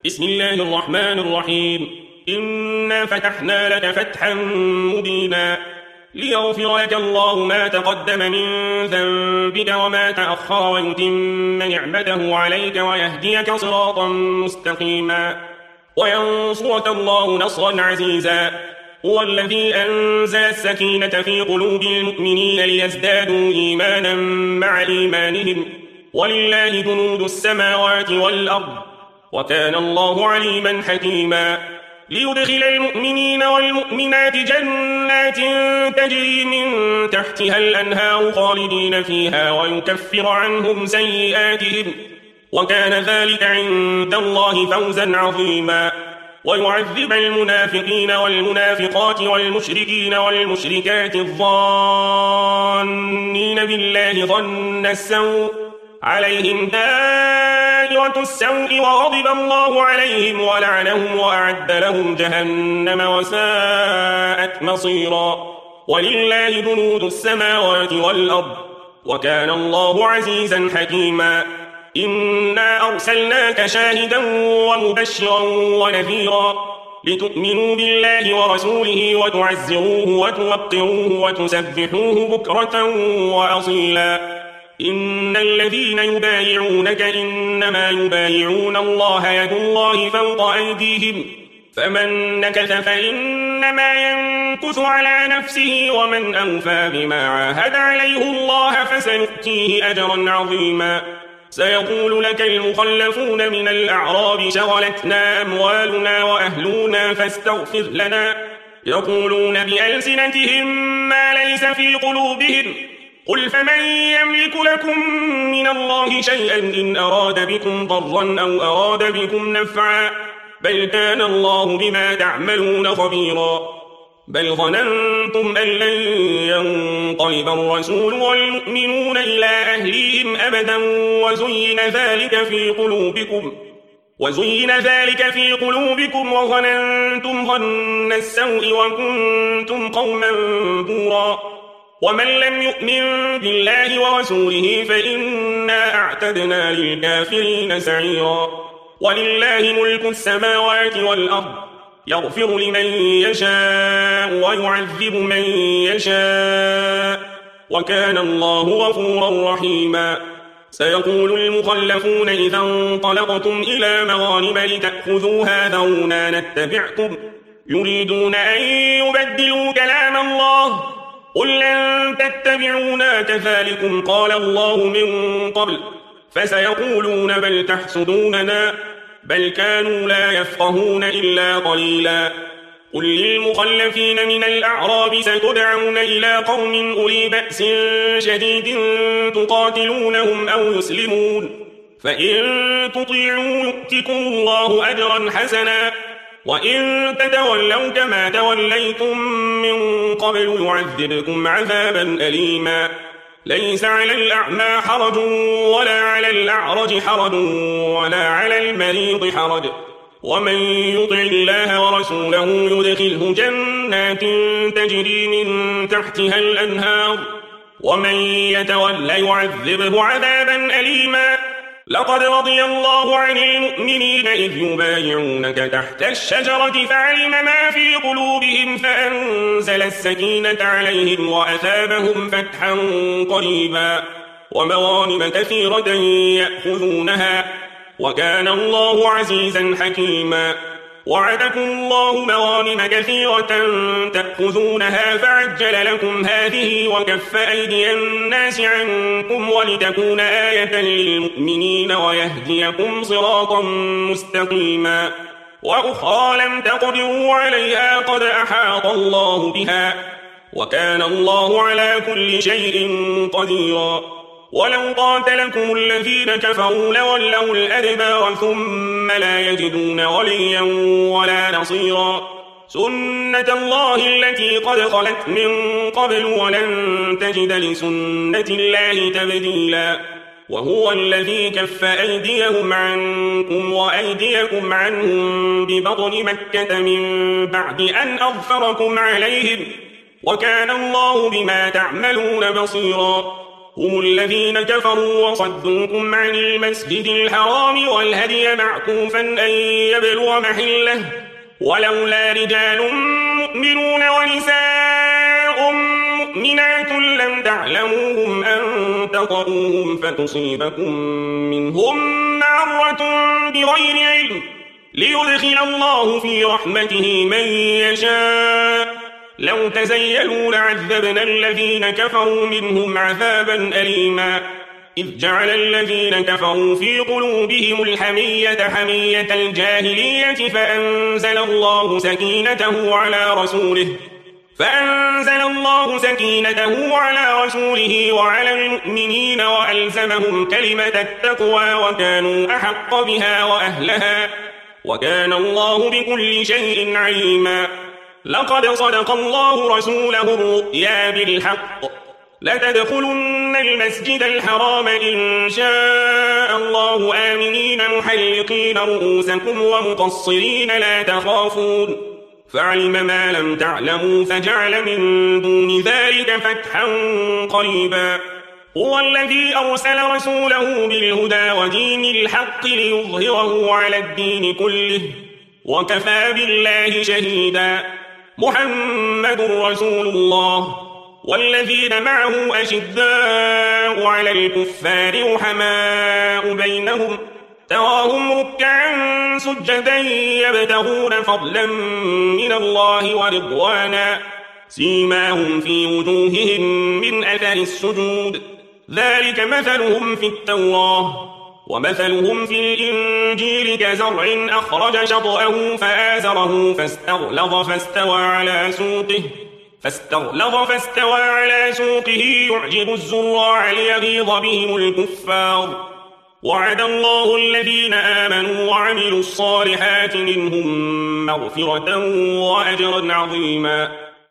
بسم الله الرحمن الرحيم. إنا فتحنا لك فتحا مبينا ليغفر لك الله ما تقدم من ذنبك وما تأخر ويتم نعمته عليك ويهديك صراطا مستقيما وينصرك الله نصرا عزيزا. هو الذي أنزل السكينة في قلوب المؤمنين ليزدادوا إيمانا مع إيمانهم ولله جنود السماوات والأرض وكان الله عليما حكيما. ليدخل المؤمنين والمؤمنات جنات تجري من تحتها الأنهار خالدين فيها ويكفر عنهم سيئاتهم وكان ذلك عند الله فوزا عظيما. ويعذب المنافقين والمنافقات والمشركين والمشركات الظانين بالله ظن السوء عليهم دائرة السوء وغضب الله عليهم ولعنهم وأعد لهم جهنم وساءت مصيرا. ولله جنود السماوات والأرض وكان الله عزيزا حكيما. إنا أرسلناك شاهدا ومبشرا ونذيرا لتؤمنوا بالله ورسوله وتعزروه وتوقروه وتسبحوه بكرة وأصيلا. إن الذين يبايعونك إنما يبايعون الله يد الله فوق أيديهم فمن نكث فإنما ينكث على نفسه ومن أوفى بما عاهد عليه الله فسيؤتيه أجرا عظيما. سيقول لك المخلفون من الأعراب شغلتنا أموالنا وأهلنا فاستغفر لنا يقولون بألسنتهم ما ليس في قلوبهم قل فمن يملك لكم من الله شيئا إن أراد بكم ضرا أو أراد بكم نفعا بل كان الله بما تعملون خبيرا. بل ظننتم أن لن ينقلب الرسول والمؤمنون إلى أهليهم أبدا وزين ذلك في قلوبكم وظننتم ظن السوء وكنتم قوما بورا. ومن لم يؤمن بالله ورسوله فإنا أعتدنا للكافرين سعيرا. ولله ملك السماوات والأرض يغفر لمن يشاء ويعذب من يشاء وكان الله غفورا رحيما. سيقول المخلفون إذا انطلقتم إلى مغانم لتأخذوها ذرونا نتبعكم يريدون أن يبدلوا كلام الله قل لن تتبعونا كذلكم قال الله من قبل فسيقولون بل تحسدوننا بل كانوا لا يفقهون إلا قليلا. قل للمخلفين من الأعراب ستدعون إلى قوم أولي بأس شديد تقاتلونهم أو يسلمون فإن تطيعوا يؤتكم الله أجرا حسنا وإن تتولوا كما توليتم من قبل يعذبكم عذابا أليما. ليس على الأعمى حرج ولا على الأعرج حرج ولا على المريض حرج ومن يطع الله ورسوله يدخله جنات تجري من تحتها الأنهار ومن يتول يعذبه عذابا أليما. لقد رضي الله عن المؤمنين إذ يبايعونك تحت الشجرة فعلم ما في قلوبهم فأنزل السكينة عليهم وأثابهم فتحا قريبا ومغانم كثيرة يأخذونها وكان الله عزيزا حكيما. وعدكم الله مغانم كثيرة تأخذونها فعجل لكم هذه وكف أيدي الناس عنكم ولتكون آية للمؤمنين ويهديكم صراطا مستقيما. وأخرى لم تقدروا عليها قد أحاط الله بها وكان الله على كل شيء قديرا. ولو قاتلكم الذين كفروا لولوا الأدبار ثم لا يجدون وليا ولا نصيرا. سنة الله التي قد خلت من قبل ولن تجد لسنة الله تبديلا. وهو الذي كف أيديهم عنكم وأيديكم عنهم ببطن مكة من بعد أن أظفركم عليهم وكان الله بما تعملون بصيرا. هم الذين كفروا وصدوكم عن المسجد الحرام والهدي معكوفا أن يبلغ محله ولولا رجال مؤمنون ونساء مؤمنات لم تعلموهم أن تطؤوهم فتصيبكم منهم معرة بغير علم ليدخل الله في رحمته من يشاء لو تزيلوا لعذبنا الذين كفروا منهم عذابا أليما إذ جعل الذين كفروا في قلوبهم الحمية حمية الجاهلية فأنزل الله سكينته على رسوله وعلى المؤمنين وألزمهم كلمة التقوى وكانوا أحق بها وأهلها وكان الله بكل شيء عليما لقد صدق الله رسوله الرؤيا بالحق لتدخلن المسجد الحرام إن شاء الله آمنين محلقين رؤوسكم ومقصرين لا تخافون فعلم ما لم تعلموا فجعل من دون ذلك فتحا قريبا هو الذي أرسل رسوله بالهدى ودين الحق ليظهره على الدين كله وكفى بالله شهيدا محمد رسول الله والذين معه أشداء على الكفار رحماء بينهم تراهم ركعا سجدا يبتغون فضلا من الله ورضوانا سيماهم في وجوههم من أثر السجود ذلك مثلهم في التوراة ومثلهم في الإنجيل كزرع أخرج شطأه فآزره فاستغلظ فاستوى على سوقه يعجب الزراع ليغيظ بهم الكفار وعد الله الذين آمنوا وعملوا الصالحات منهم مغفرة وأجرا عظيما